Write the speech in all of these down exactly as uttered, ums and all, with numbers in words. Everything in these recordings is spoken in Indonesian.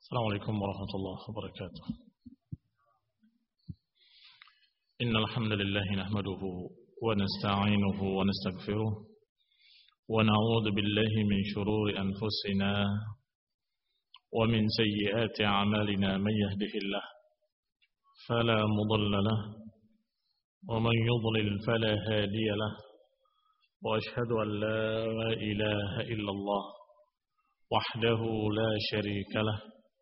السلام عليكم ورحمة الله وبركاته. إن الحمد لله نحمده ونستعينه ونستغفره ونعوذ بالله من شرور أنفسنا ومن سيئات أعمالنا. من يهده الله فلا مضل له ومن يضلل فلا هادي له، وأشهد أن لا إله إلا الله وحده لا شريك له،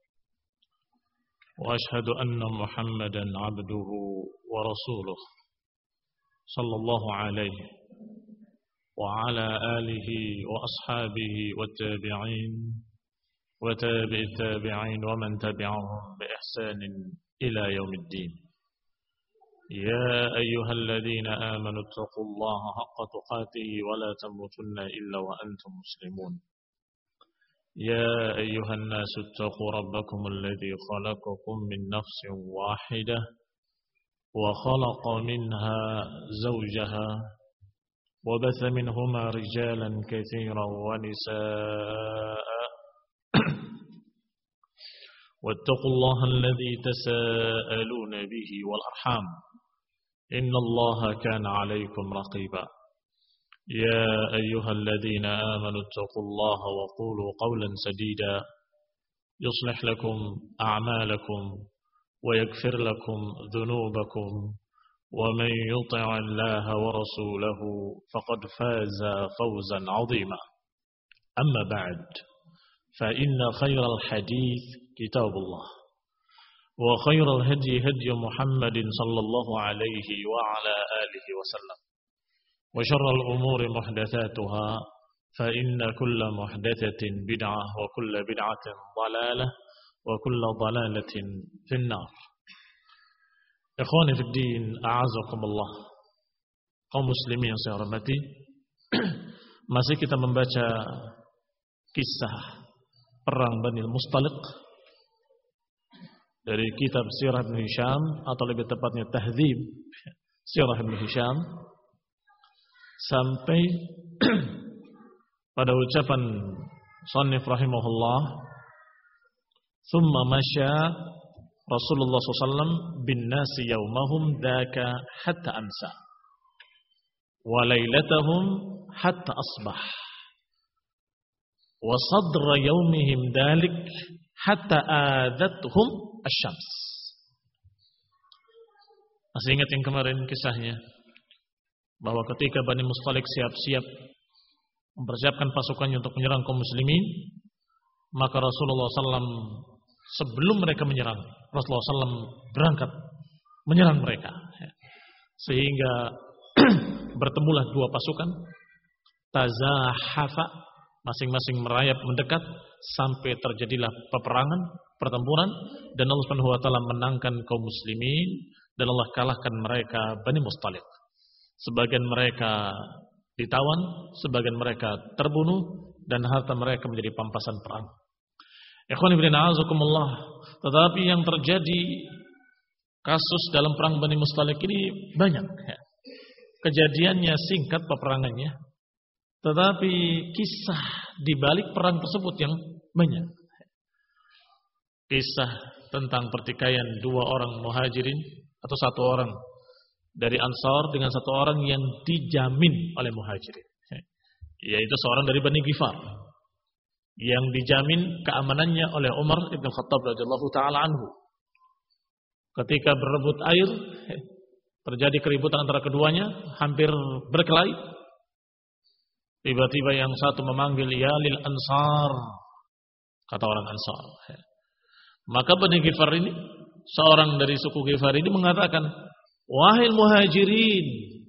وأشهد أن محمدا عبده ورسوله صلى الله عليه وعلى آله وأصحابه والتابعين وتابع التابعين ومن تبعهم بإحسان إلى يوم الدين. يا أيها الذين آمنوا اتقوا الله حق تقاته ولا تموتن إلا وأنتم مسلمون. يا أيها الناس اتقوا ربكم الذي خلقكم من نفس واحدة وخلق منها زوجها وبث منهما رجالا كثيرا ونساء واتقوا الله الذي تساءلون به والأرحام إن الله كان عليكم رقيبا. يا أيها الذين آمنوا اتقوا الله وقولوا قولا سديدا يصلح لكم أعمالكم ويغفر لكم ذنوبكم، ومن يطع الله ورسوله فقد فاز فوزا عظيما. أما بعد، فإن خير الحديث كتاب الله، وخير الهدي هدي محمد صلى الله عليه وعلى آله وسلم، وشر الأمور محدثاتها، فإن كل محدثة بدعة وكل بدعة ضلالة وكل ضلالة في النار. Ikhwani fi din, a'azakumullah. Kaum muslimin yang saya hormati, masih kita membaca kisah perang Bani Mustaliq dari kitab Sirah Ibn Hisham, atau lebih tepatnya Tahdzib Sirah Ibn Hisham, sampai pada ucapan Shannif rahimahullah, thumma masya Rasulullah sallallahu alaihi wasallam bin nasi yawmahum dhaka hatta amsa wa lailatahum hatta asbah wa sadra yawmihim dhalik hatta adathum asyams. Masih ingat yang kemarin kisahnya, bahwa ketika Bani Mustaliq siap-siap mempersiapkan pasukannya untuk menyerang kaum muslimin, maka Rasulullah sallallahu alaihi wasallam sebelum mereka menyerang, Rasulullah sallallahu alaihi wasallam berangkat menyerang mereka, sehingga bertemulah dua pasukan, tazahafa, masing-masing merayap mendekat sampai terjadilah peperangan, pertempuran, dan Allah Subhanahu wa taala menangkan kaum muslimin dan Allah kalahkan mereka Bani Mustaliq. Sebagian mereka ditawan, sebagian mereka terbunuh, dan harta mereka menjadi pampasan perang. Ikhwani fillah, a'azakumullah. Tetapi yang terjadi kasus dalam perang Bani Mustaliq ini banyak. Kejadiannya singkat peperangannya, tetapi kisah di balik perang tersebut yang banyak. Kisah tentang pertikaian dua orang muhajirin atau satu orang dari Ansar dengan satu orang yang dijamin oleh muhajirin, yaitu seorang dari Bani Ghifar yang dijamin keamanannya oleh Umar ibn Khattab radhiyallahu taala anhu. Ketika berebut air, terjadi keributan antara keduanya, hampir berkelahi. Tiba-tiba yang satu memanggil, ya lil Ansar, kata orang Ansar. Maka Bani Ghifar ini, seorang dari suku Ghifar ini mengatakan, wahai muhajirin,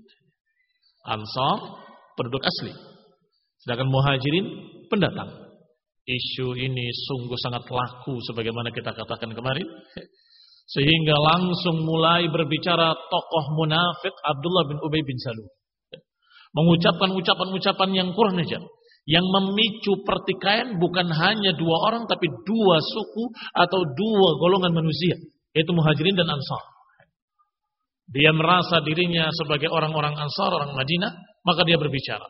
Ansar penduduk asli, sedangkan muhajirin pendatang. Isu ini sungguh sangat laku sebagaimana kita katakan kemarin, sehingga langsung mulai berbicara tokoh munafik Abdullah bin Ubay bin Salul, mengucapkan ucapan-ucapan yang kurang ajar, yang memicu pertikaian bukan hanya dua orang tapi dua suku atau dua golongan manusia, yaitu muhajirin dan Ansar. Dia merasa dirinya sebagai orang-orang Ansar, orang Madinah, maka dia berbicara,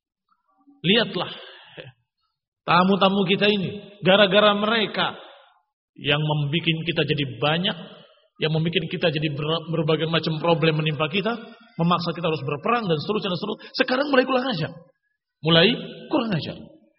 lihatlah tamu-tamu kita ini, gara-gara mereka yang membuat kita jadi banyak, yang membuat kita jadi ber- berbagai macam problem menimpa kita, memaksa kita harus berperang dan seterusnya dan seterusnya. Sekarang mulai kurang ajar. Mulai kurang ajar.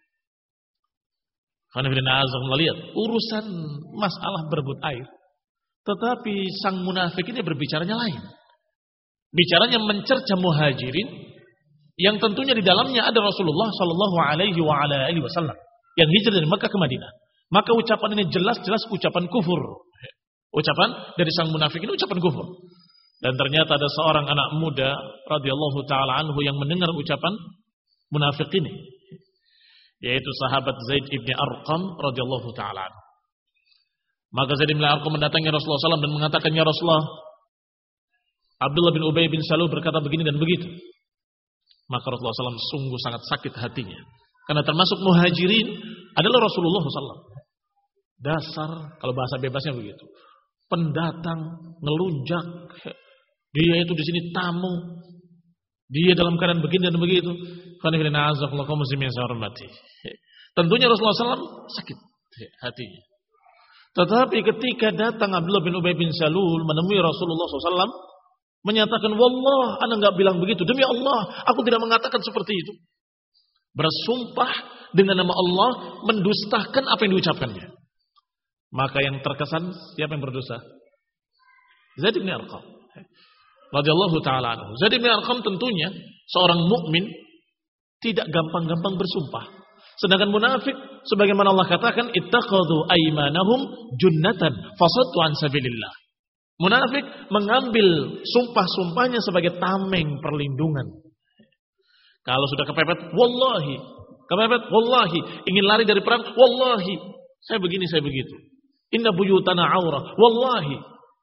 Karena melihat urusan masalah berebut air, tetapi sang munafik ini berbicaranya lain. Bicaranya mencerca muhajirin yang tentunya di dalamnya ada Rasulullah Shallallahu Alaihi Wasallam yang hijrah dari Makkah ke Madinah. Maka ucapan ini jelas-jelas ucapan kufur. Ucapan dari sang munafik ini ucapan kufur. Dan ternyata ada seorang anak muda radhiyallahu taala anhu yang mendengar ucapan munafik ini, yaitu sahabat Zaid ibn Arqam radhiyallahu taala anhu. Maka Zaid ibn Arqam mendatangi Rasulullah shallallahu alaihi wasallam dan mengatakan, "Ya Rasulullah, Abdullah bin Ubay bin Salul berkata begini dan begitu." Maka Rasulullah shallallahu alaihi wasallam sungguh sangat sakit hatinya, karena termasuk muhajirin adalah Rasulullah shallallahu alaihi wasallam. Dasar, kalau bahasa bebasnya begitu, pendatang, ngelunjak, dia itu di sini tamu, dia dalam keadaan begini dan begitu. Tentunya Rasulullah shallallahu alaihi wasallam sakit hatinya. Tetapi ketika datang Abdullah bin Ubay bin Salul menemui Rasulullah shallallahu alaihi wasallam, menyatakan, "Wallah, ana enggak bilang begitu. Demi Allah, aku tidak mengatakan seperti itu." Bersumpah dengan nama Allah, mendustakan apa yang diucapkannya. Maka yang terkesan siapa yang berdosa? Zaid bin Arqam radhiyallahu taala anhu. Zaid bin Arqam tentunya seorang mukmin tidak gampang-gampang bersumpah. Sedangkan munafik sebagaimana Allah katakan, ittakhadhu aymanahum junnatan fasaddu an sabilillah. Munafik mengambil sumpah-sumpahnya sebagai tameng perlindungan. Kalau sudah kepepet, wallahi, kepepet, wallahi, ingin lari dari perang, wallahi, saya begini, saya begitu. Inna buyutana aurah, wallahi.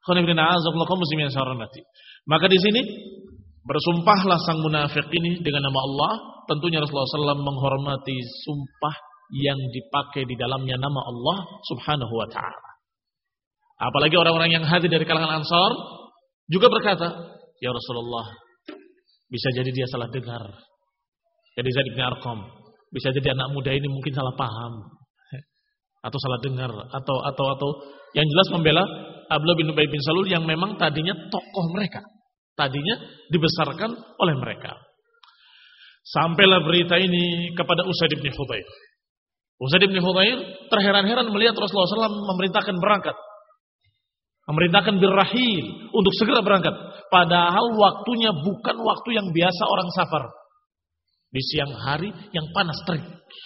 Maka di sini bersumpahlah sang munafik ini dengan nama Allah. Tentunya Rasulullah shallallahu alaihi wasallam menghormati sumpah yang dipakai di dalamnya nama Allah subhanahu wa ta'ala. Apalagi orang-orang yang hadir dari kalangan Ansar juga berkata, "Ya Rasulullah, bisa jadi dia salah dengar. Jadi Zaid bin Arqam, bisa jadi anak muda ini mungkin salah paham atau salah dengar atau atau atau yang jelas membela Abdullah bin Ubay bin Salul yang memang tadinya tokoh mereka, tadinya dibesarkan oleh mereka." Sampailah berita ini kepada Usaid bin Hudayr. Usaid bin Hudayr terheran-heran melihat Rasulullah shallallahu alaihi wasallam memerintahkan berangkat, memerintahkan birrahil untuk segera berangkat. Padahal waktunya bukan waktu yang biasa orang safar, di siang hari yang panas terik.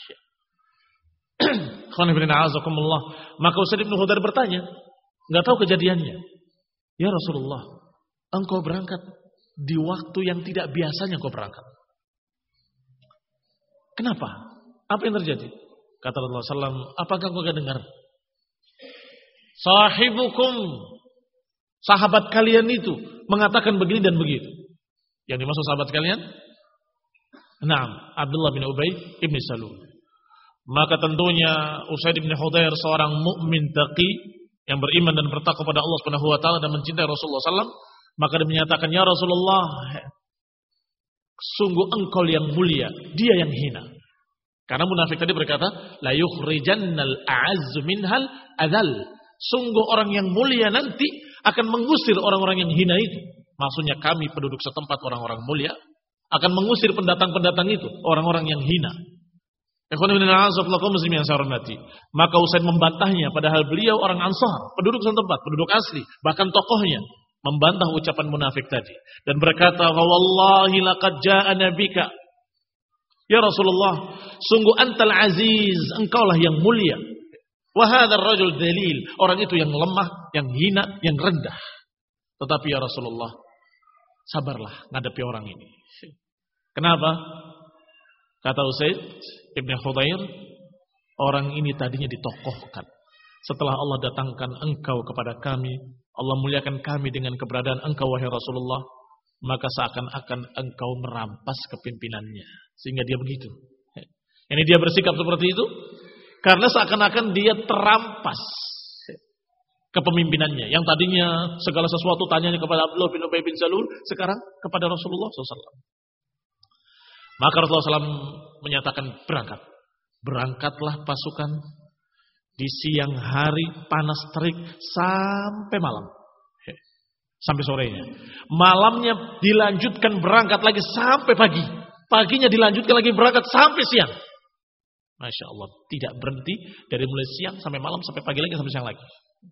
Maka Usaid bin Hudayr bertanya, nggak tahu kejadiannya. "Ya Rasulullah, engkau berangkat di waktu yang tidak biasanya engkau berangkat. Kenapa? Apa yang terjadi?" Kata Rasulullah shallallahu alaihi wasallam, "Apakah engkau tidak dengar? Sahibukum, sahabat kalian itu mengatakan begini dan begitu." Yang dimaksud sahabat kalian? Naam, Abdullah bin Ubay ibn Salul. Maka tentunya Usaid bin Hudayr seorang mukmin taqi yang beriman dan bertakwa kepada Allah Subhanahu wa taala dan mencintai Rasulullah shallallahu alaihi wasallam, maka dia menyatakan, "Ya Rasulullah, sungguh engkau yang mulia, dia yang hina." Karena munafik tadi berkata, "La yukhrijannal a'azzu minhal adzal." Sungguh orang yang mulia nanti akan mengusir orang-orang yang hina itu. Maksudnya kami penduduk setempat orang-orang mulia akan mengusir pendatang-pendatang itu, orang-orang yang hina. Maka Usaid membantahnya, padahal beliau orang Ansar, penduduk setempat, penduduk asli, bahkan tokohnya, membantah ucapan munafik tadi dan berkata, "Wallahi laqad jaa nabika." Ya Rasulullah, sungguh antal aziz, engkaulah yang mulia. Wa hadzal rajul dalil, orang itu yang lemah, yang hina, yang rendah. Tetapi ya Rasulullah, sabarlah menghadapi orang ini. Kenapa? Kata Usaid ibn Hudayr, orang ini tadinya ditokohkan. Setelah Allah datangkan engkau kepada kami, Allah muliakan kami dengan keberadaan engkau wahai Rasulullah, maka seakan-akan engkau merampas kepimimpinannya. Sehingga dia begitu. Ini dia bersikap seperti itu karena seakan-akan dia terampas kepemimpinannya. Yang tadinya segala sesuatu tanyanya kepada Abdullah bin Ubay bin Salul, sekarang kepada Rasulullah shallallahu alaihi wasallam. Maka Rasulullah shallallahu alaihi wasallam menyatakan berangkat. Berangkatlah pasukan Di siang hari panas terik sampai malam. Sampai sorenya. Malamnya dilanjutkan berangkat lagi sampai pagi. Paginya dilanjutkan lagi berangkat sampai siang. Masya Allah. Tidak berhenti dari mulai siang sampai malam sampai pagi lagi sampai siang lagi.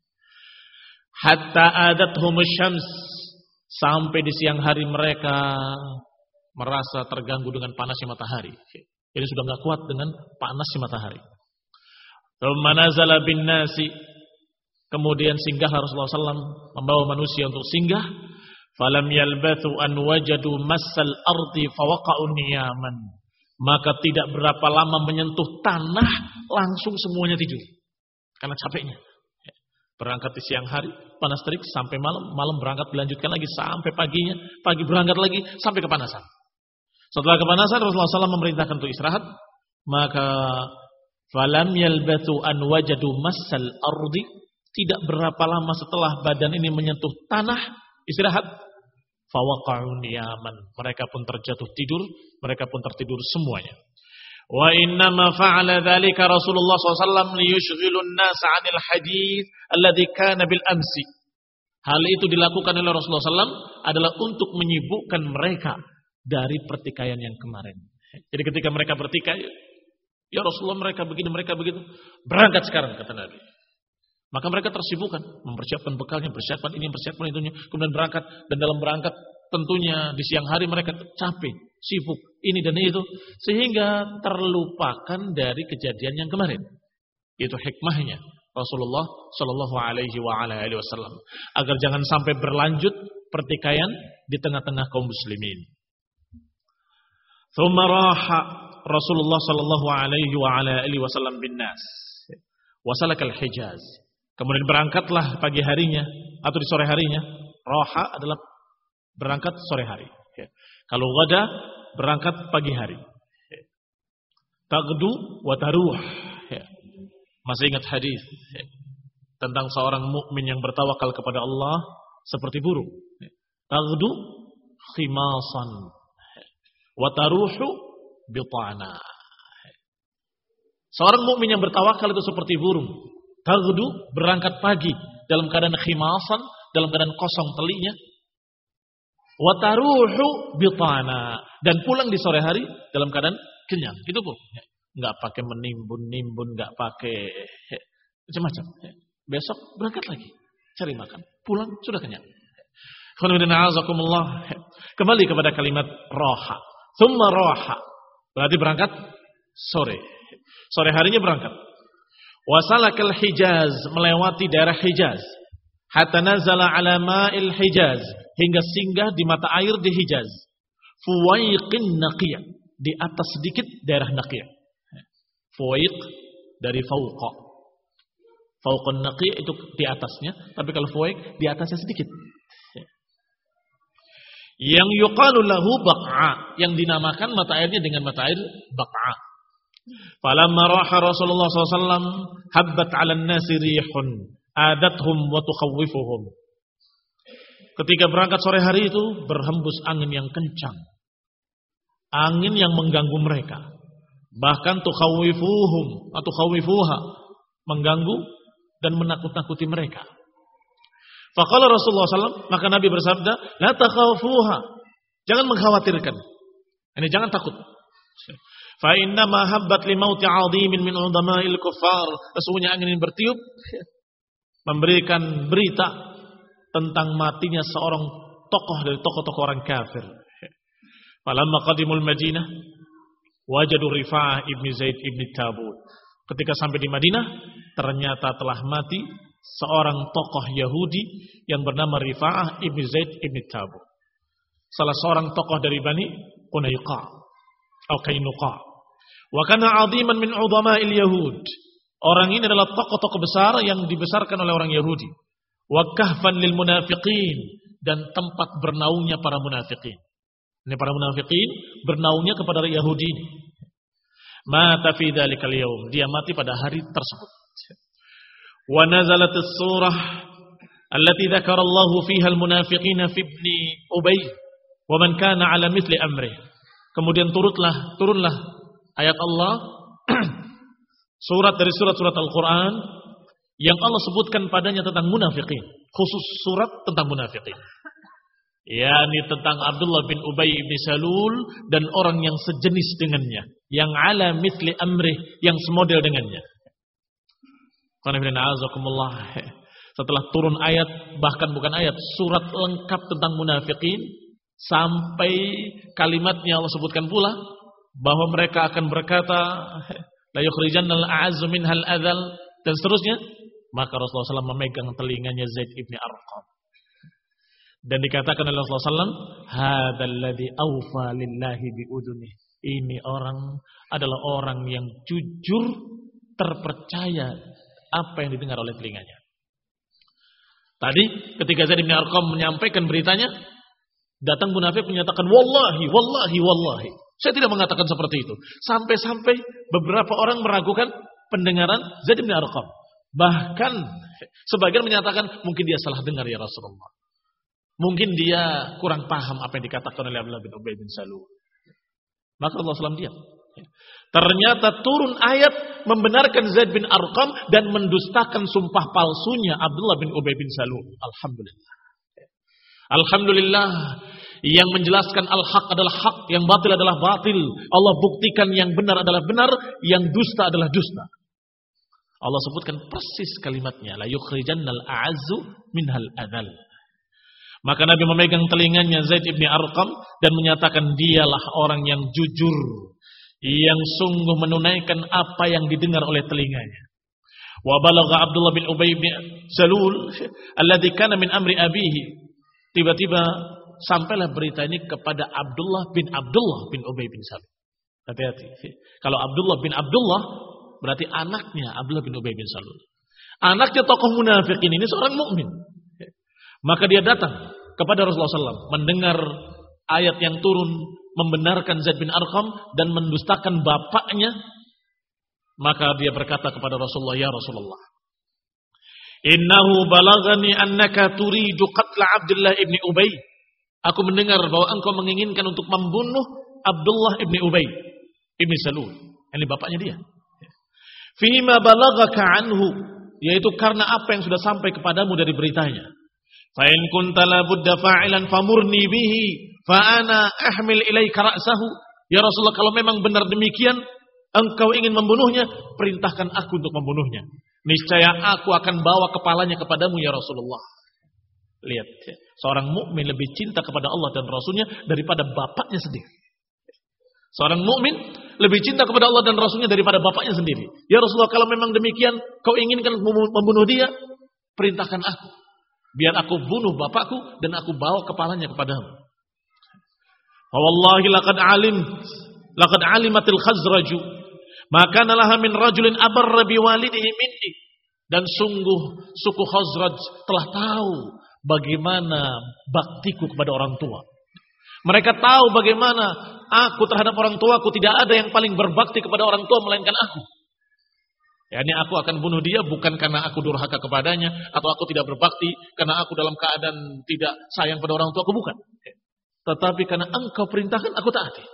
Hatta adathumus syams. Sampai di siang hari mereka merasa terganggu dengan panasnya matahari. Jadi sudah nggak kuat dengan panasnya matahari. Thumma nazala bin nasi. Kemudian singgah Rasulullah shallallahu alaihi wasallam membawa manusia untuk singgah. Falam yalbathu an wajadu massal ardi fawaqa'u niyaman. Maka tidak berapa lama menyentuh tanah langsung semuanya tidur. Karena capeknya. Berangkat di siang hari panas terik sampai malam, malam berangkat dilanjutkan lagi sampai paginya, pagi berangkat lagi sampai kepanasan. Setelah kepanasan Rasulullah shallallahu alaihi wasallam memerintahkan untuk istirahat. Maka falam yalbathu an wajadu massal ardi. Tidak berapa lama setelah badan ini menyentuh tanah, istirahat, fawaqa'u niyaman. Mereka pun terjatuh tidur, mereka pun tertidur semuanya. Wa innama fa'ala dzalika Rasulullah shallallahu alaihi wasallam liyushghilun nasa 'anil hadits alladzi kana bil amsi. Hal itu dilakukan oleh Rasulullah shallallahu alaihi wasallam adalah untuk menyibukkan mereka dari pertikaian yang kemarin. Jadi ketika mereka bertikai, ya Rasulullah mereka begini, mereka begitu, berangkat sekarang kata Nabi. Maka mereka tersibukkan, mempersiapkan bekalnya, persiapan ini, persiapan itunya, kemudian berangkat. Dan dalam berangkat tentunya di siang hari mereka capek, sibuk, ini dan itu. Sehingga terlupakan dari kejadian yang kemarin. Itu hikmahnya Rasulullah Shallallahu Alaihi Wasallam. Agar jangan sampai berlanjut pertikaian di tengah-tengah kaum muslimin. Thumma raha Rasulullah Shallallahu Alaihi Wasallam bin nas. Wasalakal Hijaz. Kemudian berangkatlah pagi harinya atau di sore harinya. Roha adalah berangkat sore hari. Ya. Kalau gada berangkat pagi hari. Ya. Tagdu wa taruh. Ya. Masih ingat hadis ya. Tentang seorang mukmin yang bertawakal kepada Allah seperti burung. Ya. Tagdu khimasan ya. Wa taruhu bitana. Ya. Seorang mukmin yang bertawakal itu seperti burung. Tagdu berangkat pagi dalam keadaan khimasan, dalam keadaan kosong teliknya. Wa taruhu bitana, dan pulang di sore hari dalam keadaan kenyang. Itu pun enggak pakai menimbun-nimbun, enggak pakai macam-macam. Besok berangkat lagi cari makan, pulang sudah kenyang. Kembali kepada kalimat roha. Thumma roha berarti berangkat sore. Sore harinya berangkat. Wasalakal Hijaz, melewati daerah Hijaz. Hatta nazala ala ma'il Hijaz, hingga singgah di mata air di Hijaz. Fuwaiqin Naqiyah, di atas sedikit daerah Naqiyah. Fuwaiq dari fauqa. Fauqun Naqiyah itu di atasnya, tapi kalau fuwaiq di atasnya sedikit. Yang yuqalu lahu Baq'a, yang dinamakan mata airnya dengan mata air Baq'a. Falamma raha Rasulullah shallallahu alaihi wasallam habbat 'alan nasi rihun adathum wa tukhawwifuhum. Ketika berangkat sore hari itu berhembus angin yang kencang. Angin yang mengganggu mereka. Bahkan tukhawwifuhum atau khawwifuha, mengganggu dan menakut-nakuti mereka. Faqala Rasulullah shallallahu alaihi wasallam, maka Nabi bersabda, la takhafuha. Jangan mengkhawatirkan. Ini jangan takut. Fa inna ma habbat li mauti 'azimin min udama'il kuffar. Sesungguhnya angin ini bertiup memberikan berita tentang matinya seorang tokoh dari tokoh-tokoh orang kafir. Falamma qadimul Madinah wajadu Rifa'ah ibni Zaid ibni Tabut. Ketika sampai di Madinah ternyata telah mati seorang tokoh Yahudi yang bernama Rifa'ah ibni Zaid ibni Tabut. Salah seorang tokoh dari Bani Qunayqa atau Qainuqa. Wa kana 'aziman min 'udhama'il Yahud. Orang ini adalah tokoh-tokoh besar yang dibesarkan oleh orang Yahudi. Wa kahfan lil munafiqin, dan tempat bernaungnya para munafiqin. Ini para munafiqin bernaungnya kepada Yahudi ini. Mata fi dzalikal yaum, dia mati pada hari tersebut. Wa nazalat as-surah allati dzakara Allahu fiha al-munafiqina fi ibni Ubay wa man kana 'ala mithli amri. Kemudian turutlah turunlah ayat Allah surat dari surat-surat Al-Quran yang Allah sebutkan padanya tentang munafikin, khusus surat tentang munafikin, yakni tentang Abdullah bin Ubay bin Salul dan orang yang sejenis dengannya, yang ala mithli amrih, yang semodel dengannya. Setelah turun ayat, bahkan bukan ayat, surat lengkap tentang munafikin, sampai kalimatnya Allah sebutkan pula bahwa mereka akan berkata la yukhrijannal a'azzu minhal adzal dan seterusnya. Maka Rasulullah shallallahu alaihi wasallam memegang telinganya Zaid ibn Arqam dan dikatakan oleh Rasulullah shallallahu alaihi wasallam, hadzal ladzi awfa lillahi biudunihi. Ini orang adalah orang yang jujur, terpercaya apa yang didengar oleh telinganya. Tadi ketika Zaid bin Arqam menyampaikan beritanya, datang munafik menyatakan wallahi, wallahi, wallahi. Saya tidak mengatakan seperti itu. Sampai-sampai beberapa orang meragukan pendengaran Zaid bin Arqam. Bahkan sebagian menyatakan mungkin dia salah dengar ya Rasulullah. Mungkin dia kurang paham apa yang dikatakan oleh Abdullah bin Ubay bin Salul. Maka Rasulullah shallallahu alaihi wasallam diam. Ternyata turun ayat membenarkan Zaid bin Arqam dan mendustakan sumpah palsunya Abdullah bin Ubay bin Salul. Alhamdulillah. Alhamdulillah, yang menjelaskan al-haq adalah hak, yang batil adalah batil. Allah buktikan yang benar adalah benar, yang dusta adalah dusta. Allah sebutkan persis kalimatnya, la yukhrijannal a'azzu minhal adzal. Maka Nabi memegang telinganya Zaid bin Arqam dan menyatakan dialah orang yang jujur, yang sungguh menunaikan apa yang didengar oleh telinganya. Wa balagha Abdullah bin Ubay bin Salul alladzi kana min amri abihi. Tiba-tiba sampailah berita ini kepada Abdullah bin Abdullah bin Ubay bin Salul. Hati-hati. Kalau Abdullah bin Abdullah berarti anaknya Abdullah bin Ubay bin Salul. Anaknya tokoh munafikin ini seorang mukmin. Maka dia datang kepada Rasulullah shallallahu alaihi wasallam mendengar ayat yang turun membenarkan Zaid bin Arqam dan mendustakan bapaknya. Maka dia berkata kepada Rasulullah, ya Rasulullah, innahu balagani annaka turidu qatla Abdullah ibni Ubay. Aku mendengar bahwa engkau menginginkan untuk membunuh Abdullah ibni Ubay ibni Salul. Ini bapaknya dia. Fima balagaka anhu, yaitu karena apa yang sudah sampai kepadamu dari beritanya. Fa in kunta la budda fa'ilan famurni bihi fa ana ahmil ilaika ra'sahu. Ya Rasulullah, kalau memang benar demikian engkau ingin membunuhnya, perintahkan aku untuk membunuhnya. Niscaya aku akan bawa kepalanya kepadamu ya Rasulullah. Lihat, seorang mukmin lebih cinta kepada Allah dan Rasulnya daripada bapaknya sendiri. Seorang mukmin lebih cinta kepada Allah dan Rasulnya daripada bapaknya sendiri. Ya Rasulullah, kalau memang demikian kau inginkan membunuh dia, perintahkan aku, biar aku bunuh bapakku dan aku bawa kepalanya kepadamu. Wallahi laqad alim laqad alimatil khazraju maka nalaha min rajulin abarra biwalidihi minni. Dan sungguh suku Khazraj telah tahu bagaimana baktiku kepada orang tua. Mereka tahu bagaimana aku terhadap orang tuaku, tidak ada yang paling berbakti kepada orang tua melainkan aku. Yani aku akan bunuh dia bukan karena aku durhaka kepadanya atau aku tidak berbakti karena aku dalam keadaan tidak sayang pada orang tuaku, bukan. Tetapi karena engkau perintahkan aku taati.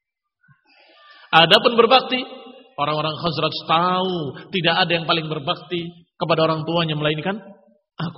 Adapun berbakti, orang-orang Khazraj tahu tidak ada yang paling berbakti kepada orang tuanya melainkan aku.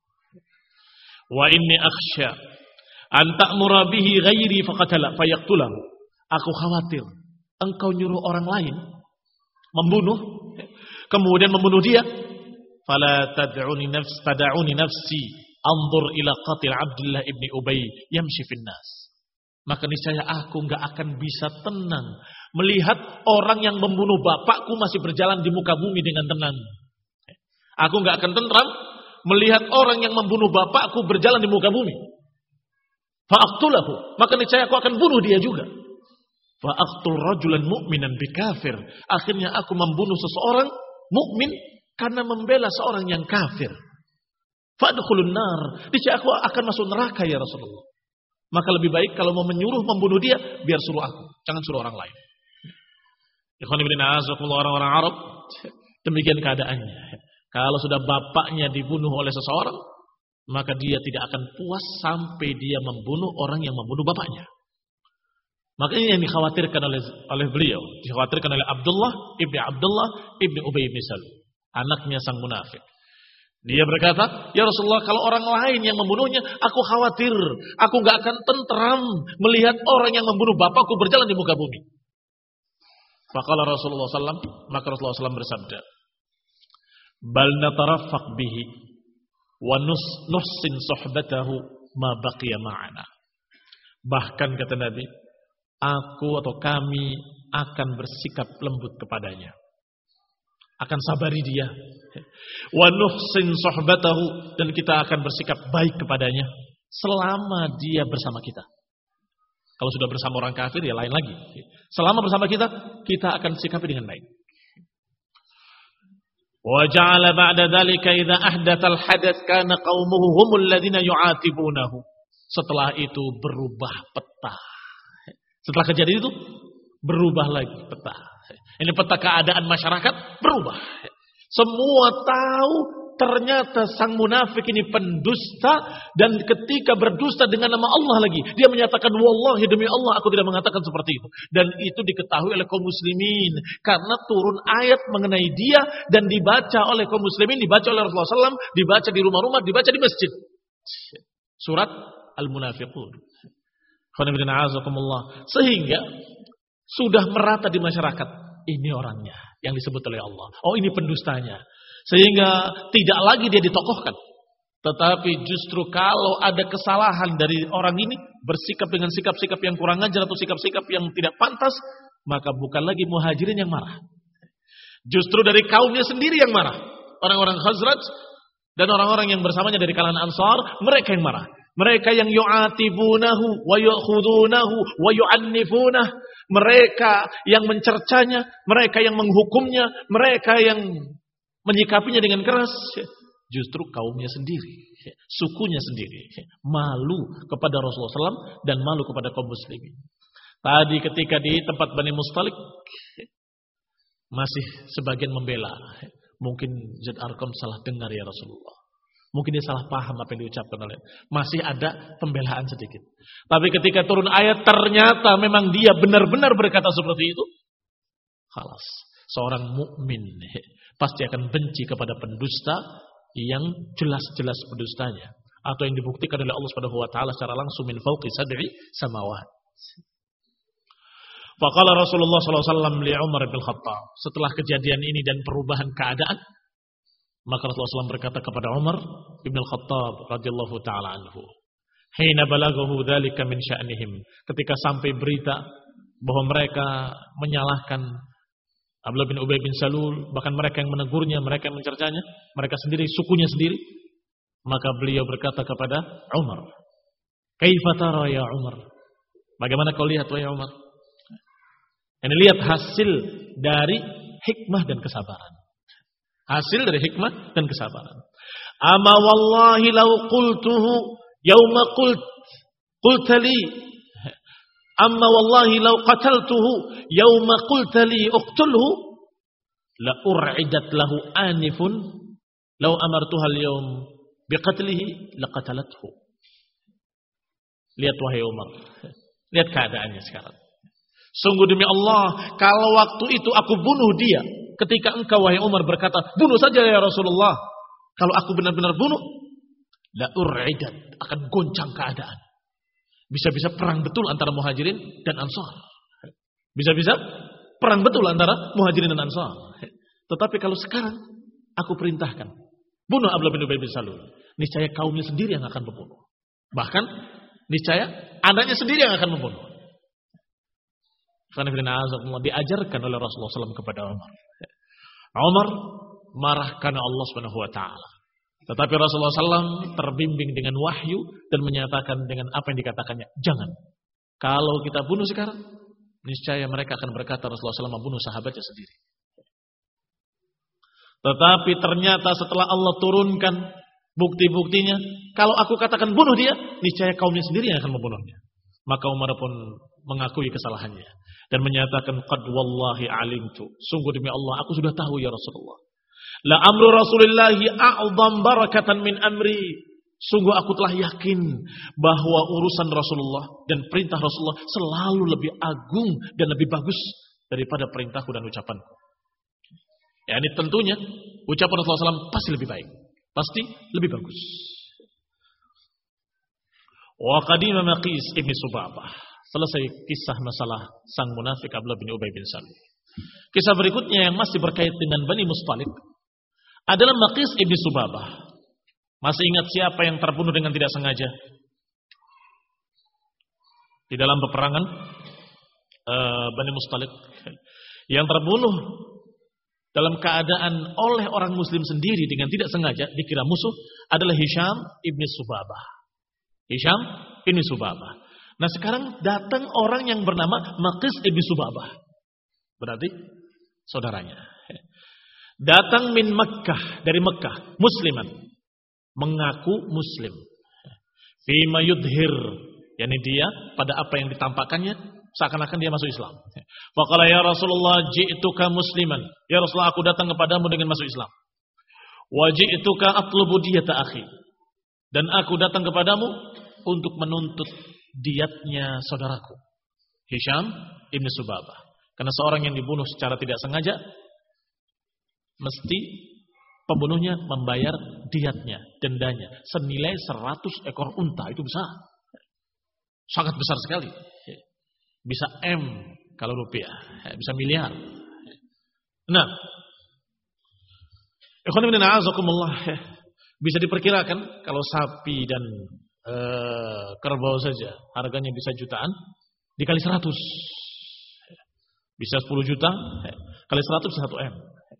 Wa inni akhsha an ta'mura bihi ghairi faqatala fayaqtulahu. Aku khawatir engkau nyuruh orang lain membunuh, kemudian membunuh dia. Fala tad'uni nafs tad'uni nafsi anzur ila qatil Abdullah ibni Ubay yamshi fin nas. Maka niscaya aku enggak akan bisa tenang melihat orang yang membunuh bapakku masih berjalan di muka bumi dengan tenang. Aku enggak akan tentram melihat orang yang membunuh bapakku berjalan di muka bumi. Fa'aqtulahu, maka niscaya aku akan bunuh dia juga. Fa'aqtul rajulan mu'minan bikafir. Akhirnya aku membunuh seseorang mukmin karena membela seorang yang kafir. Fa'adkhulun nar, niscaya aku akan masuk neraka ya Rasulullah. Maka lebih baik kalau mau menyuruh membunuh dia, biar suruh aku, jangan suruh orang lain. Ikhwan ibn a'azakumullah, orang-orang Arab demikian keadaannya. Kalau sudah bapaknya dibunuh oleh seseorang, maka dia tidak akan puas sampai dia membunuh orang yang membunuh bapaknya. Maka ini yang dikhawatirkan oleh oleh beliau, dikhawatirkan oleh Abdullah ibni Abdullah ibni Ubay bin Salul, anaknya sang munafik. Dia berkata, ya Rasulullah, kalau orang lain yang membunuhnya, aku khawatir, aku gak akan tentram melihat orang yang membunuh bapakku berjalan di muka bumi. Faqala Rasulullah sallallahu alaihi wasallam, maka Rasulullah sallallahu alaihi wasallam bersabda, bal natarafaq bihi wa nuhsin suhbatahu ma baqiya ma'ana. Bahkan kata Nabi, aku atau kami akan bersikap lembut kepadanya, akan sabari dia, wa nuhsin suhbatahu, dan kita akan bersikap baik kepadanya selama dia bersama kita. Kalau sudah bersama orang kafir ya lain lagi. Selama bersama kita, kita akan sikapi dengan baik. Wa ja'ala ba'da dzalika idza ahdatsa al-hadath kana qaumuhu humul ladzina yu'atibunahu. Setelah itu berubah peta. Setelah kejadian itu berubah lagi peta. Ini peta keadaan masyarakat berubah. Semua tahu ternyata sang munafik ini pendusta, dan ketika berdusta dengan nama Allah lagi, dia menyatakan wallahi demi Allah aku tidak mengatakan seperti itu. Dan itu diketahui oleh kaum muslimin karena turun ayat mengenai dia dan dibaca oleh kaum muslimin, dibaca oleh Rasulullah sallallahu alaihi wasallam, dibaca di rumah-rumah, dibaca di masjid. Surat Al-Munafiqun. Sehingga sudah merata di masyarakat, ini orangnya yang disebut oleh Allah. Oh, ini pendustanya. Sehingga tidak lagi dia ditokohkan. Tetapi justru kalau ada kesalahan dari orang ini, bersikap dengan sikap-sikap yang kurang ajar atau sikap-sikap yang tidak pantas, maka bukan lagi muhajirin yang marah. Justru dari kaumnya sendiri yang marah. Orang-orang Khazraj dan orang-orang yang bersamanya dari kalangan Ansar, mereka yang marah. Mereka yang yu'atibunahu wa yu'khudunahu wa yu'annifunah. Mereka yang mencercanya, mereka yang menghukumnya, mereka yang menyikapinya dengan keras. Justru kaumnya sendiri, sukunya sendiri, malu kepada Rasulullah sallallahu alaihi wasallam dan malu kepada kaum muslimin. Tadi ketika di tempat Bani Mustalik, masih sebagian membela. Mungkin Zaid Arqam salah dengar ya Rasulullah. Mungkin dia salah paham apa yang diucapkan oleh. Masih ada pembelaan sedikit. Tapi ketika turun ayat ternyata memang dia benar-benar berkata seperti itu. Khalas. Seorang mukmin pasti akan benci kepada pendusta yang jelas-jelas pendustanya, atau yang dibuktikan oleh Allah Subhanahu wa taala secara langsung min fawqi sab'i samawat. Faqala Rasulullah sallallahu alaihi wasallam li Umar bin Khattab, setelah kejadian ini dan perubahan keadaan, maka Rasulullah sallallahu alaihi wasallam berkata kepada Umar bin Khattab radhiyallahu taala anhu, hina balaghahu dzalika min sya'nihim, ketika sampai berita bahwa mereka menyalahkan Abdullah bin Ubay bin Salul, bahkan mereka yang menegurnya, mereka yang mencercanya, mereka sendiri, sukunya sendiri, maka beliau berkata kepada Umar, kaifa tara ya Umar, bagaimana kau lihat wahai Umar? Ini lihat hasil dari hikmah dan kesabaran. Hasil dari hikmah dan kesabaran. Ama wallahi law qultuhu yauma qult qultali, amma wallahi law qataltuhu yauma qulta li uqtulhu la ur'idat lahu anifun law amartuha al-yawm biqatlihi laqatalathu. Lihat wahai Umar, lihat keadaannya sekarang. Sungguh demi Allah, kalau waktu itu aku bunuh dia, ketika engkau wahai Umar berkata, bunuh saja ya Rasulullah, kalau aku benar-benar bunuh, la ur'idat, akan goncang keadaan. Bisa-bisa perang betul antara Muhajirin dan Ansar. Bisa-bisa perang betul antara Muhajirin dan Ansar. Tetapi kalau sekarang aku perintahkan, bunuh Abdullah bin Ubay bin Salul, niscaya kaumnya sendiri yang akan membunuh. Bahkan niscaya anaknya sendiri yang akan membunuh. Diajarkan oleh Rasulullah sallallahu alaihi wasallam kepada Umar. Umar marah karena Allah Subhanahu wa taala. Tetapi Rasulullah sallallahu alaihi wasallam terbimbing dengan wahyu dan menyatakan dengan apa yang dikatakannya, jangan. Kalau kita bunuh sekarang, niscaya mereka akan berkata Rasulullah sallallahu alaihi wasallam membunuh sahabatnya sendiri. Tetapi ternyata setelah Allah turunkan bukti-buktinya, kalau aku katakan bunuh dia, niscaya kaumnya sendiri yang akan membunuhnya. Maka Umar pun mengakui kesalahannya dan menyatakan qad wallahi alimtu, sungguh demi Allah aku sudah tahu ya Rasulullah. La amru Rasulillahi a'zam barakatan min amri. Sungguh aku telah yakin bahwa urusan Rasulullah dan perintah Rasulullah selalu lebih agung dan lebih bagus daripada perintahku dan ucapanku. Ya, ini tentunya ucapan Rasulullah shallallahu alaihi wasallam pasti lebih baik, pasti lebih bagus. Wa qadima Maqis ibn Subabah. Selesai kisah masalah sang munafik Abdullah bin Ubay bin Salul. Kisah berikutnya yang masih berkait dengan Bani Mustalik adalah Maqis ibn Subabah. Masih ingat siapa yang terbunuh dengan tidak sengaja di dalam peperangan uh, Bani Mustalik? Yang terbunuh dalam keadaan oleh orang muslim sendiri dengan tidak sengaja dikira musuh adalah Hisham ibn Subabah. Hisham ibn Subabah. Nah sekarang datang orang yang bernama Maqis ibn Subabah. Berarti saudaranya. Datang min Makkah, dari Makkah, musliman. Mengaku muslim. Fima yudhir, yakni dia pada apa yang ditampakkannya seakan-akan dia masuk Islam. Faqala ya Rasulullah ji'tuka musliman. Ya Rasulullah aku datang kepadamu dengan masuk Islam. Wa ji'tuka atlubu diyata akhi. Dan aku datang kepadamu untuk menuntut diyatnya saudaraku Hisham ibn Subabah. Karena seorang yang dibunuh secara tidak sengaja mesti pembunuhnya membayar diyatnya, dendanya senilai seratus ekor unta. Itu besar, sangat besar sekali. Bisa M kalau rupiah, bisa miliar. Nah, ikhwan fillah a'azakumullah, bisa diperkirakan kalau sapi dan e, kerbau saja harganya bisa jutaan, dikali seratus bisa sepuluh juta, kali seratus satu M.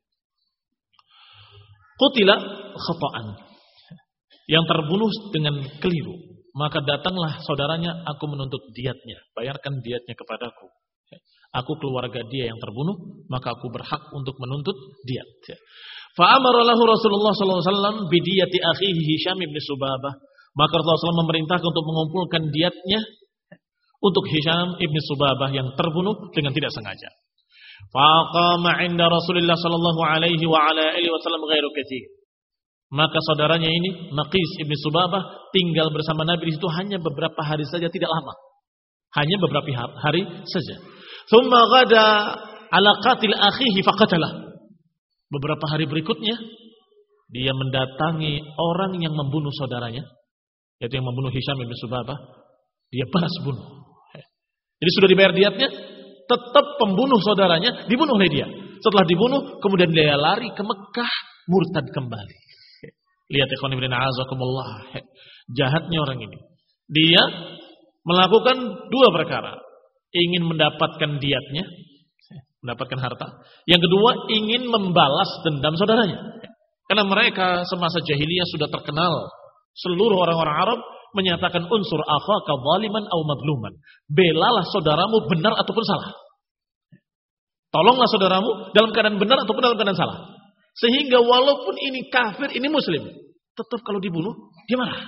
Qutila khata'an, yang terbunuh dengan keliru. Maka datanglah saudaranya, aku menuntut diyatnya, bayarkan diyatnya kepadaku. Aku keluarga dia yang terbunuh, maka aku berhak untuk menuntut diyat. Fa'amara lahu Rasulullah sallallahu alaihi wasallam bidiyati akhihi Hisham ibn Subabah. Maka Rasulullah shallallahu alaihi wasallam memerintahkan untuk mengumpulkan diyatnya untuk Hisham ibn Subabah yang terbunuh dengan tidak sengaja. Faqama 'inda Rasulillah sallallahu alaihi wa ala alihi wasallam ghairu katsir. Maka saudaranya ini Maqis ibn Subabah tinggal bersama Nabi di situ hanya beberapa hari saja, tidak lama. Hanya beberapa hari saja. Tsumma ghada ala qatil akhihi faqatalah. Beberapa hari berikutnya dia mendatangi orang yang membunuh saudaranya, yaitu yang membunuh Hisham ibn Subabah. Dia balas bunuh. Jadi sudah dibayar diyatnya, tetap pembunuh saudaranya dibunuh oleh dia. Setelah dibunuh, kemudian dia lari ke Mekah, murtad kembali. Lihat ikhwan fillah a'azakumullah, jahatnya orang ini. Dia melakukan dua perkara. Ingin mendapatkan diyatnya, mendapatkan harta. Yang kedua, ingin membalas dendam saudaranya. Karena mereka semasa jahiliyah sudah terkenal, seluruh orang-orang Arab menyatakan unsur akhaka zaliman aw madluman. Belalah saudaramu benar ataupun salah. Tolonglah saudaramu dalam keadaan benar ataupun dalam keadaan salah. Sehingga walaupun ini kafir, ini muslim, tetap kalau dibunuh dia marah.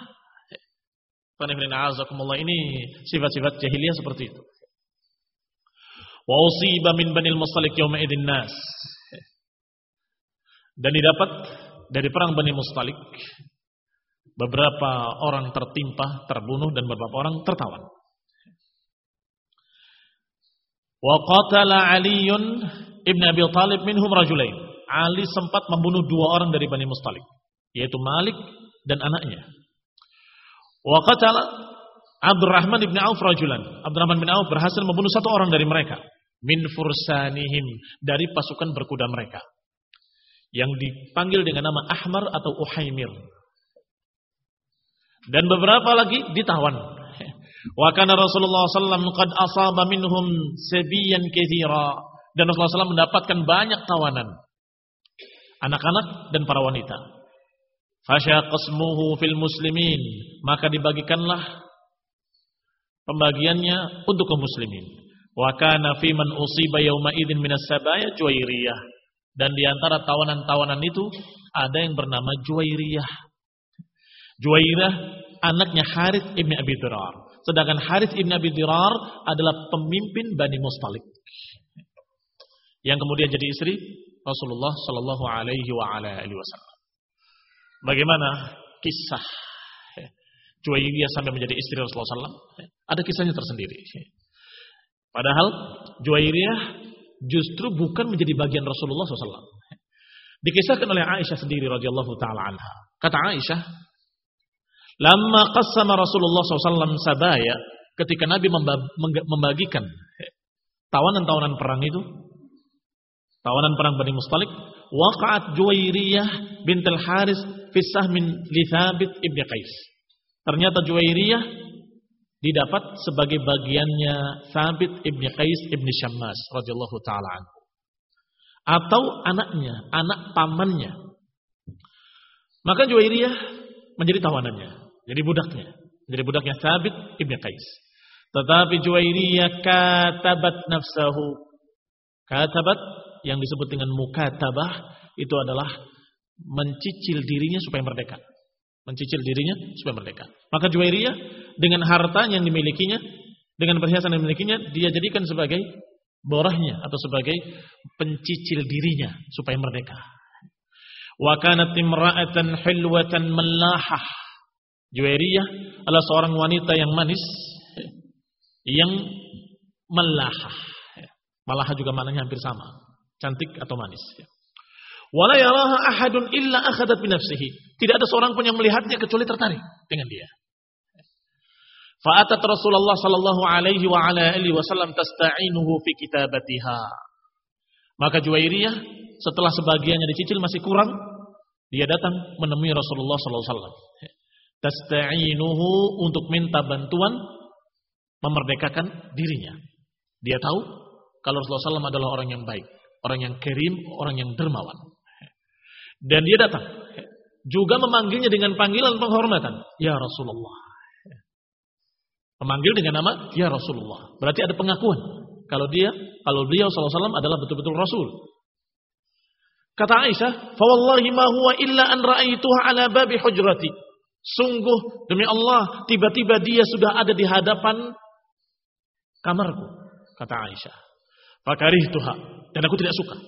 Ini sifat-sifat jahiliyah seperti itu. Wa usiba min Banil Mustalik yauma idzin nas. Dan didapat dari perang Bani Mustalik beberapa orang tertimpa, terbunuh, dan beberapa orang tertawan. Wa qatala Aliun ibn Abi Thalib minhum rajulain. Ali sempat membunuh dua orang dari Bani Mustalik, yaitu Malik dan anaknya. Wa qatala Abdurrahman ibn Auf rajulan. Abdurrahman bin Auf berhasil membunuh satu orang dari mereka. Min fursanihim, dari pasukan berkuda mereka, yang dipanggil dengan nama Ahmar atau Uhaimir. Dan beberapa lagi ditawan. Wa kana Rasulullah sallallahu alaihi wasallam qad asaba minhum sabiyan katsira. Dan Rasulullah sallallahu alaihi wasallam mendapatkan banyak tawanan, anak-anak dan para wanita. Fasya qasmuhu fil muslimin, maka dibagikanlah pembagiannya untuk kaum muslimin. Wa kana fi man usiba yauma idzin minas sabaya Juwairiyah. Dan di antara tawanan-tawanan itu ada yang bernama Juwairiyah. Juwairiyah anaknya Harits ibn Abi Dirar. Sedangkan Harits ibn Abi Dirar adalah pemimpin Bani Mustalik, yang kemudian jadi istri Rasulullah sallallahu alaihi wa ala alihi wasallam. Bagaimana kisah Juwairiyah sampai menjadi istri Rasulullah sallallahu alaihi wasallam. Ada kisahnya tersendiri. Padahal Juwairiyah justru bukan menjadi bagian Rasulullah sallallahu alaihi wasallam. Dikisahkan oleh Aisyah sendiri radhiyallahu taala anha. Kata Aisyah, "Lamma qassama Rasulullah sallallahu alaihi wasallam sabaya," ketika Nabi membagikan tawanan-tawanan perang itu, tawanan perang Bani Mustalik, waqa'at Juwairiyah bintul Haris fi sahmin li Thabit ibn Qais. Ternyata Juwairiyah didapat sebagai bagiannya Thabit ibn Qais ibn Syammas radhiyallahu taala anhu. Atau anaknya, anak pamannya. Maka Juwairiyah menjadi tawanannya, jadi budaknya, menjadi budaknya Thabit ibn Qais. Tetapi Juwairiyah katabat nafsahu. Katabat yang disebut dengan mukatabah itu adalah mencicil dirinya supaya merdeka. Mencicil dirinya supaya merdeka. Maka Juwairiyah dengan harta yang dimilikinya, dengan perhiasan yang dimilikinya, dia jadikan sebagai borahnya atau sebagai pencicil dirinya supaya merdeka. Wa kanat imra'atan hilwatan mallahah. Juwairiyah adalah seorang wanita yang manis, yang mallahah. Malahah juga maknanya hampir sama, cantik atau manis. Wala yaraha ahadun illa akhadat bi nafsihi. Tidak ada seorang pun yang melihatnya kecuali tertarik dengan dia. Fa'atat Rasulullah sallallahu alaihi wa ala alihi wasallam tasta'inuhu fi kitabatiha. Maka Juwairiyah setelah sebagiannya dicicil masih kurang, dia datang menemui Rasulullah sallallahu alaihi wasallam. Tasta'inuhu untuk minta bantuan memerdekakan dirinya. Dia tahu kalau Rasulullah sallallahu alaihi wasallam adalah orang yang baik, orang yang karim, orang yang dermawan. Dan dia datang juga memanggilnya dengan panggilan penghormatan, ya Rasulullah. Memanggil dengan nama ya Rasulullah. Berarti ada pengakuan kalau dia, kalau beliau sallallahu alaihi wasallam adalah betul-betul Rasul. Kata Aisyah, "Fa wallahi ma huwa illa an ra'aituha ala babi hujrati." Sungguh demi Allah, tiba-tiba dia sudah ada di hadapan kamarku, kata Aisyah. Fa karihtuha, dan aku tidak suka.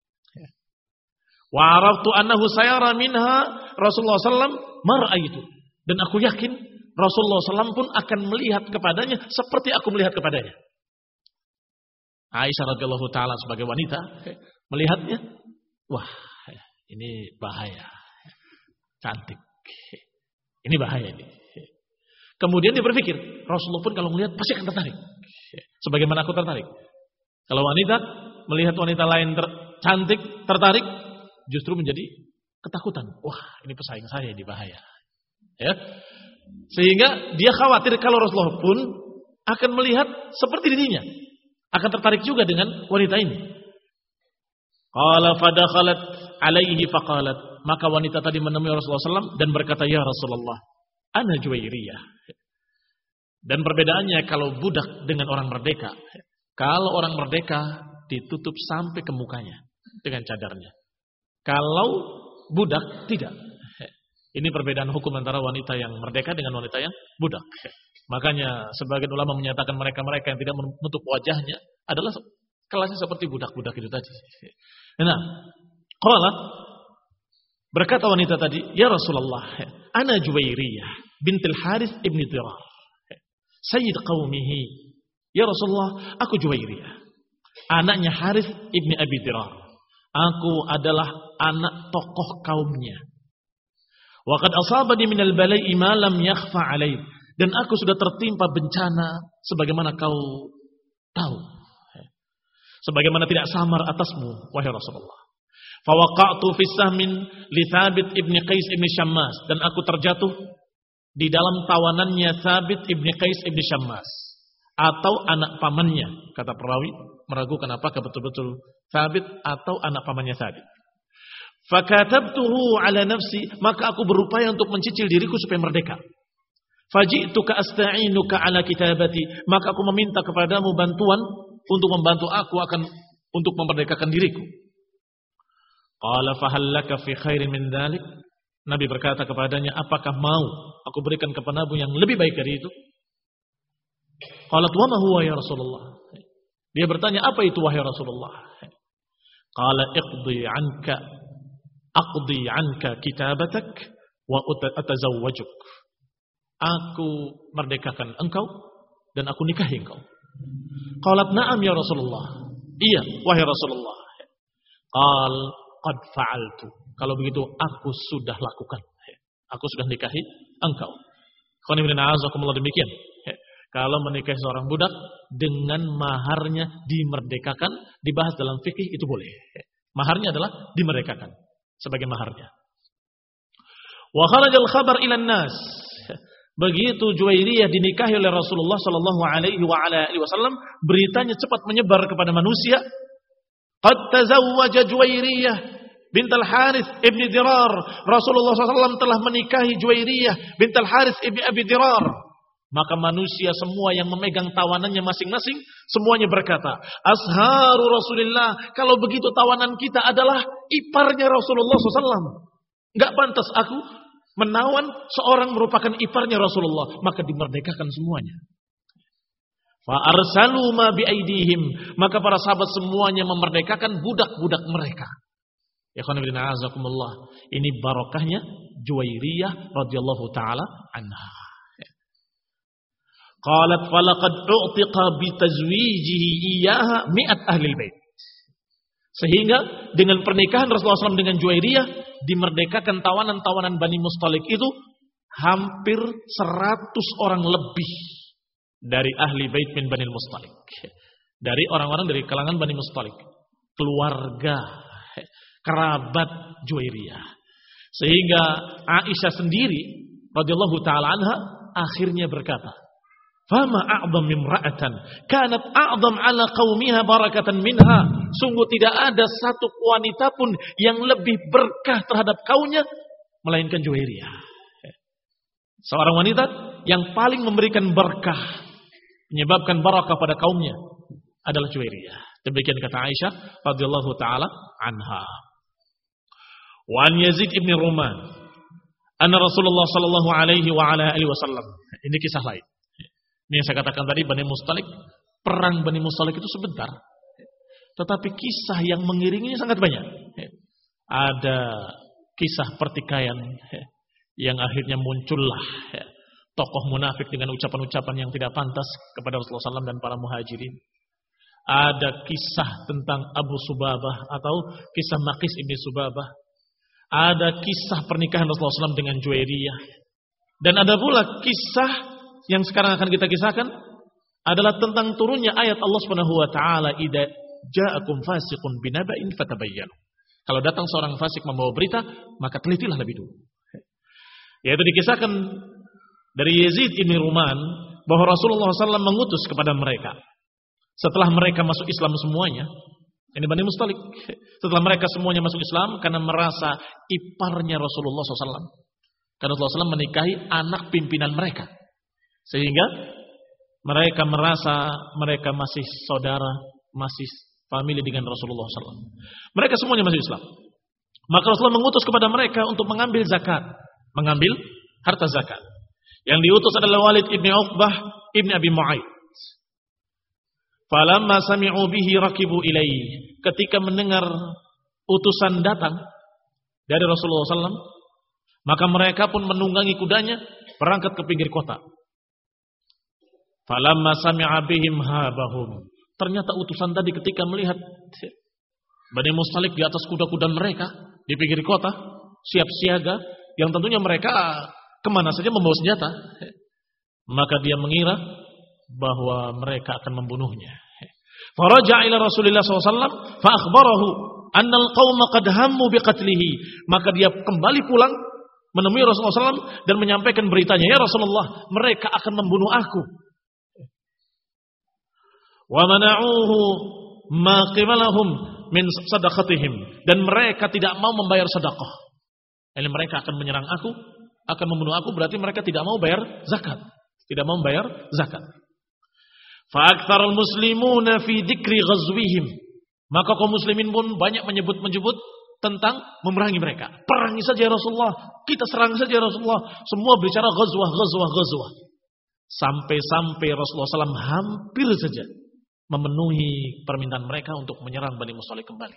Wa araftu annahu sayara minha Rasulullah sallallahu alaihi wasallam ma ra'aitu. Dan aku yakin Rasulullah sallallahu alaihi wasallam pun akan melihat kepadanya seperti aku melihat kepadanya. Aisyah radhiyallahu taala sebagai wanita melihatnya, wah, ini bahaya. Cantik. Ini bahaya ini. Kemudian dia berpikir, Rasulullah pun kalau melihat pasti akan tertarik. Sebagaimana aku tertarik. Kalau wanita melihat wanita lain ter- cantik, tertarik, justru menjadi ketakutan. Wah, ini pesaing saya, ini bahaya. Ya. Sehingga dia khawatir kalau Rasulullah pun akan melihat seperti dirinya, akan tertarik juga dengan wanita ini. Qala fadakhalat alaihi faqalat. Maka wanita tadi menemui Rasulullah sallallahu alaihi wasallam dan berkata, ya Rasulullah, ana Juwairiyah. Dan perbedaannya kalau budak dengan orang merdeka. Kalau orang merdeka ditutup sampai ke mukanya dengan cadarnya. Kalau budak tidak. Ini perbedaan hukum antara wanita yang merdeka dengan wanita yang budak. Makanya sebagian ulama menyatakan mereka-mereka yang tidak menutup wajahnya adalah kelasnya seperti budak-budak itu tadi. Nah, qalat, berkata wanita tadi, ya Rasulullah, ana Juwairiyah bintil Harith ibn Dirar, sayyid qaumihi. Ya Rasulullah, aku Juwairiyah, anaknya Harith ibn Abi Dirar. Aku adalah anak tokoh kaumnya. Wa qad asabani minal bala'i ma lam yakhfa alaih. Dan aku sudah tertimpa bencana sebagaimana kau tahu. Sebagaimana tidak samar atasmu, wahai Rasulullah. Fa waqa'tu fi sahmin li Thabit ibn Qais ibn Syammas, dan aku terjatuh di dalam tawanannya Thabit ibn Qais ibn Syammas, atau anak pamannya. Kata perawi meragukan apakah betul-betul Thabit atau anak pamannya Thabit. Fakatabtuhu ala nafsi, maka aku berupaya untuk mencicil diriku supaya merdeka. Faji'tuka asta'inuka ala kitabati, maka aku meminta kepadamu bantuan untuk membantu aku akan untuk memerdekakan diriku. Qala fahallaka fi khairin min dzalik. Nabi berkata kepadanya, apakah mau aku berikan kepadamu yang lebih baik dari itu? Qalat wa ma huwa ya Rasulullah. Dia bertanya, apa itu wahai Rasulullah? Qala iqdi anka aqdi anka kitabatak wa atazawwajuk. aku merdekakan engkau dan aku nikahi engkau. Qalat na'am ya Rasulullah. Iya, wahai Rasulullah. Qal qad fa'altu. Kalau begitu aku sudah lakukan. Aku sudah nikahi engkau. Khoni bin a'azakumullah, demikian. Kalau menikahi seorang budak dengan maharnya dimerdekakan, dibahas dalam fikih itu boleh. Maharnya adalah dimerdekakan sebagai maharnya. Wa kharajal khabar ilan nas. Begitu Juwairiyah dinikahi oleh Rasulullah sallallahu alaihi wa ala alihi wasallam, beritanya cepat menyebar kepada manusia. Qad tazawwaja Juwairiyah bint al-Harits ibn Dirar. Rasulullah sallallahu alaihi wasallam telah menikahi Juwairiyah bint al-Harits ibn Abi Dirar. Maka manusia semua yang memegang tawanannya masing-masing, semuanya berkata, Asharu Rasulullah, kalau begitu tawanan kita adalah iparnya Rasulullah sallallahu alaihi wasallam. Enggak pantas aku menawan seorang merupakan iparnya Rasulullah, maka dimerdekakan semuanya. Fa arsalu ma bi aidihim, maka para sahabat semuanya memerdekakan budak-budak mereka. Ya khana bin a'azakumullah, ini barokahnya Juwairiyah radhiyallahu taala anha. Qalat falaqad u'tiqa bi tazwijihi iyyaha mi'at ahli bait. Sehingga dengan pernikahan Rasulullah sallallahu alaihi wasallam dengan Juwairiyah, dimerdekakan tawanan-tawanan Bani Mustalik itu hampir seratus orang lebih dari ahli bait min Bani Mustalik. Dari orang-orang dari kalangan Bani Mustalik, keluarga, kerabat Juwairiyah. Sehingga Aisyah sendiri radhiyallahu taala anha akhirnya berkata, "Fama a'dham imra'atan kanat a'dham 'ala qaumiha barakatan minha." Sungguh tidak ada satu wanita pun yang lebih berkah terhadap kaumnya melainkan Juwairiyah. Seorang wanita yang paling memberikan berkah, menyebabkan barakah pada kaumnya adalah Juwairiyah. Demikian kata Aisyah radhiyallahu taala anha. Wa an Yazid ibn Ruman anna Rasulullah sallallahu alaihi wa ala alihi wasallam. Ini kisah lain. Ini yang saya katakan tadi, Bani Mustalik, perang Bani Mustalik itu sebentar, tetapi kisah yang mengiringinya sangat banyak. Ada kisah pertikaian yang akhirnya muncullah tokoh munafik dengan ucapan-ucapan yang tidak pantas kepada Rasulullah sallallahu alaihi wasallam dan para muhajirin. Ada kisah tentang Abu Subabah atau kisah Maqis ibn Subabah. Ada kisah pernikahan Rasulullah sallallahu alaihi wasallam dengan Juwairiyah. Dan ada pula kisah yang sekarang akan kita kisahkan adalah tentang turunnya ayat Allah Subhanahu wa taala, idza ja'akum fasiqun binaba'in fatabayyanu. Kalau datang seorang fasik membawa berita, maka telitilah lebih dulu. Yaitu dikisahkan dari Yazid bin Ruman bahwa Rasulullah sallallahu alaihi wasallam mengutus kepada mereka setelah mereka masuk Islam semuanya. Ini Bani Mustalik. Setelah mereka semuanya masuk Islam karena merasa iparnya Rasulullah sallallahu alaihi wasallam. Karena Rasulullah sallallahu alaihi wasallam menikahi anak pimpinan mereka. Sehingga mereka merasa mereka masih saudara, masih famili dengan Rasulullah sallallahu alaihi wasallam. Mereka semuanya masuk Islam. Maka Rasulullah mengutus kepada mereka untuk mengambil zakat, mengambil harta zakat. Yang diutus adalah Walid ibn Uqbah ibn Abi Mu'ayyid. Falamma sami'u bihi rakibu ilaihi. Ketika mendengar utusan datang dari Rasulullah sallallahu alaihi wasallam, maka mereka pun menunggangi kudanya berangkat ke pinggir kota. Falamma sami'a bihim habahum. Ternyata utusan tadi ketika melihat Bani Mustalik di atas kuda-kuda mereka di pinggir kota, siap siaga, yang tentunya mereka kemana saja membawa senjata, maka dia mengira bahwa mereka akan membunuhnya. Faraja ila Rasulullah sallallahu alaihi wasallam fa akhbarahu anna al-qauma qad hammu biqatlihi. Maka dia kembali pulang menemui Rasulullah sallallahu alaihi wasallam dan menyampaikan beritanya, "Ya Rasulullah, mereka akan membunuh aku." Wa mana'uhu ma qibalahum min sadaqatihim, dan mereka tidak mau membayar sedekah. Jadi mereka akan menyerang aku, akan membunuh aku, berarti mereka tidak mau bayar zakat, tidak mau membayar zakat. Fa aktsarul muslimuna fi dzikri ghazwihim. Maka kaum muslimin pun banyak menyebut-menyebut tentang memerangi mereka. Perangi saja ya Rasulullah, kita serang saja ya Rasulullah. Semua bicara ghazwah, ghazwah, ghazwah. Sampai-sampai Rasulullah sallallahu alaihi wasallam hampir saja memenuhi permintaan mereka untuk menyerang Bani Mustalik kembali.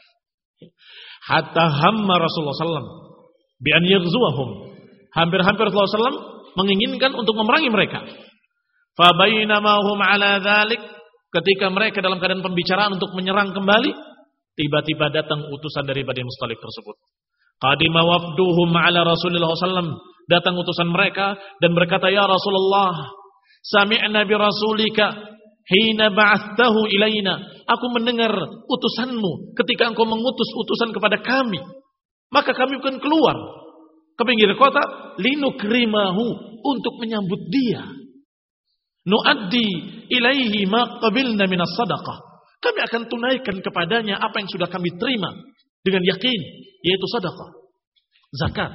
Hatta hamma Rasulullah sallallahu alaihi wasallam bi an yaghzuwahum. Hampir-hampir Rasulullah sallallahu alaihi wasallam menginginkan untuk memerangi mereka. Fa bainama hum ala dzalik, ketika mereka dalam keadaan pembicaraan untuk menyerang kembali, tiba-tiba datang utusan dari Bani Mustalik tersebut. Qadima wafduhum ala Rasulullah sallallahu alaihi wasallam, datang utusan mereka dan berkata, ya Rasulullah, sami'na bi rasulika hina ba'athtahu ilaina. Aku mendengar utusanmu ketika engkau mengutus utusan kepada kami. Maka kami akan keluar ke pinggir kota linukrimahu, untuk menyambut dia. Nuaddi ilaihi ma qabilna minas sadaqah. Kami akan tunaikan kepadanya apa yang sudah kami terima dengan yakin, yaitu sedekah, zakat.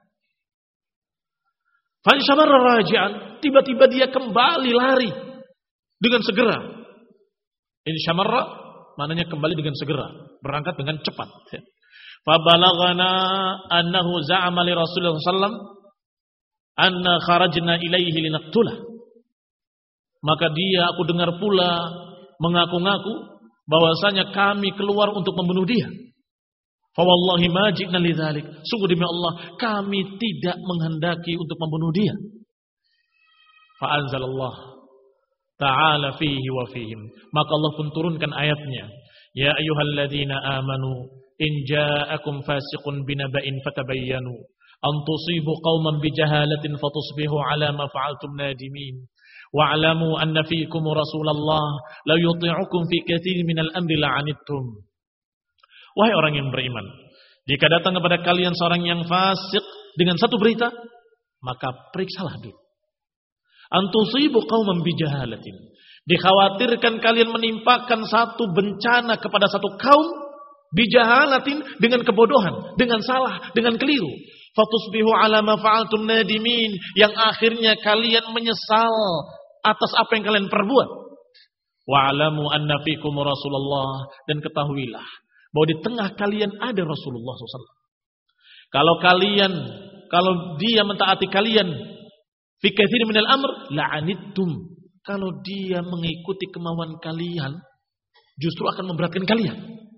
Fanshamarra raji'an, tiba-tiba dia kembali lari dengan segera. Insyamarra maknanya kembali dengan segera, berangkat dengan cepat. Fabalaghana annahu za'ama li Rasulullah sallallahu alaihi wasallam anna kharajna ilaihi linaqtulah. Maka dia, aku dengar pula, mengaku-ngaku bahwasanya kami keluar untuk membunuh dia. Fa wallahi ma ji'na lidzalik. Sungguh demi Allah, kami tidak menghendaki untuk membunuh dia. Fa anzalallah ta'ala fihi wa fihim. Maka Allah pun turunkan ayatnya. Ya ayyuhalladzina amanu in ja'akum fasiqun binaba'in fatabayyanu an tusibu qauman bijahalatin fatusbihu ala ma fa'altum nadimin. Wa'lamu anna fiikum Rasulullah la yuti'ukum fi katsirin minal amri la'anittum. Wahai orang yang beriman, jika datang kepada kalian seorang yang fasik dengan satu berita, maka periksalah dulu. Antusibu qauman bijahalatin. Dikhawatirkan kalian menimpakan satu bencana kepada satu kaum bijahalatin, dengan kebodohan, dengan salah, dengan keliru. Fatusbihu ala ma fa'altum nadimin, yang akhirnya kalian menyesal atas apa yang kalian perbuat. Wa'lamu anna fikum Rasulullah, dan ketahuilah bahwa di tengah kalian ada Rasulullah shallallahu alaihi wasallam. Kalau kalian, kalau dia mentaati kalian, fi katsirin minal amr la'anittum. Kalau dia mengikuti kemauan kalian, justru akan memberatkan kalian.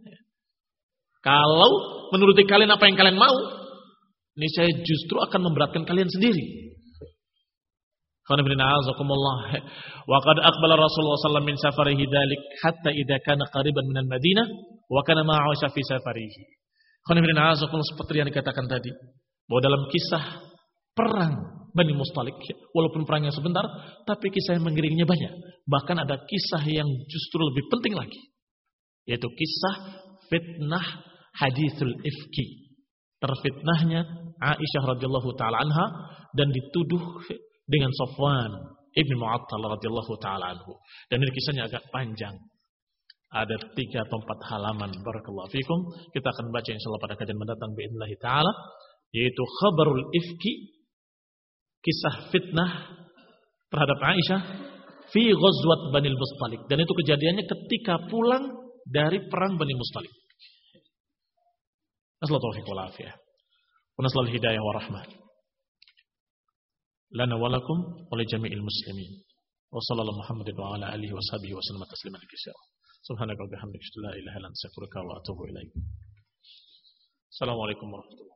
Kalau menuruti kalian apa yang kalian mau, ini saya justru akan memberatkan kalian sendiri. Wa qad aqbala Rasulullah sallallahu alaihi wasallam min safarihi dzalik hatta idza kana qariban minal Madinah wa kana ma'asha fi safarihi. Seperti yang dikatakan tadi, bahwa dalam kisah perang Bani Mustalik, walaupun perangnya sebentar, tapi kisah yang mengiringinya banyak. Bahkan ada kisah yang justru lebih penting lagi, yaitu kisah fitnah hadithul ifki. Terfitnahnya Aisyah radhiyallahu taala anha dan dituduh dengan Safwan ibn Mu'attal radhiyallahu taala anhu. Dan ini kisahnya agak panjang. Ada tiga atau empat halaman. Barakallahu fikum. Kita akan baca insyaallah pada kajian mendatang biidznillah taala, yaitu khabarul ifki, kisah fitnah terhadap Aisyah fi ghazwat Bani Mustalik. Dan itu kejadiannya ketika pulang dari perang Bani Mustalik. Nasallahu taufiq wal afiyah. Wa nasallahu hidayah wa rahmah lana wa lakum wa li jami'il muslimin. Wa sallallahu Muhammadin wa ala alihi wa sahbihi wa sallam tasliman katsira. Subhanaka wa bihamdika la ilaha illa anta astaghfiruka wa atubu ilaik. Assalamualaikum warahmatullahi wabarakatuh.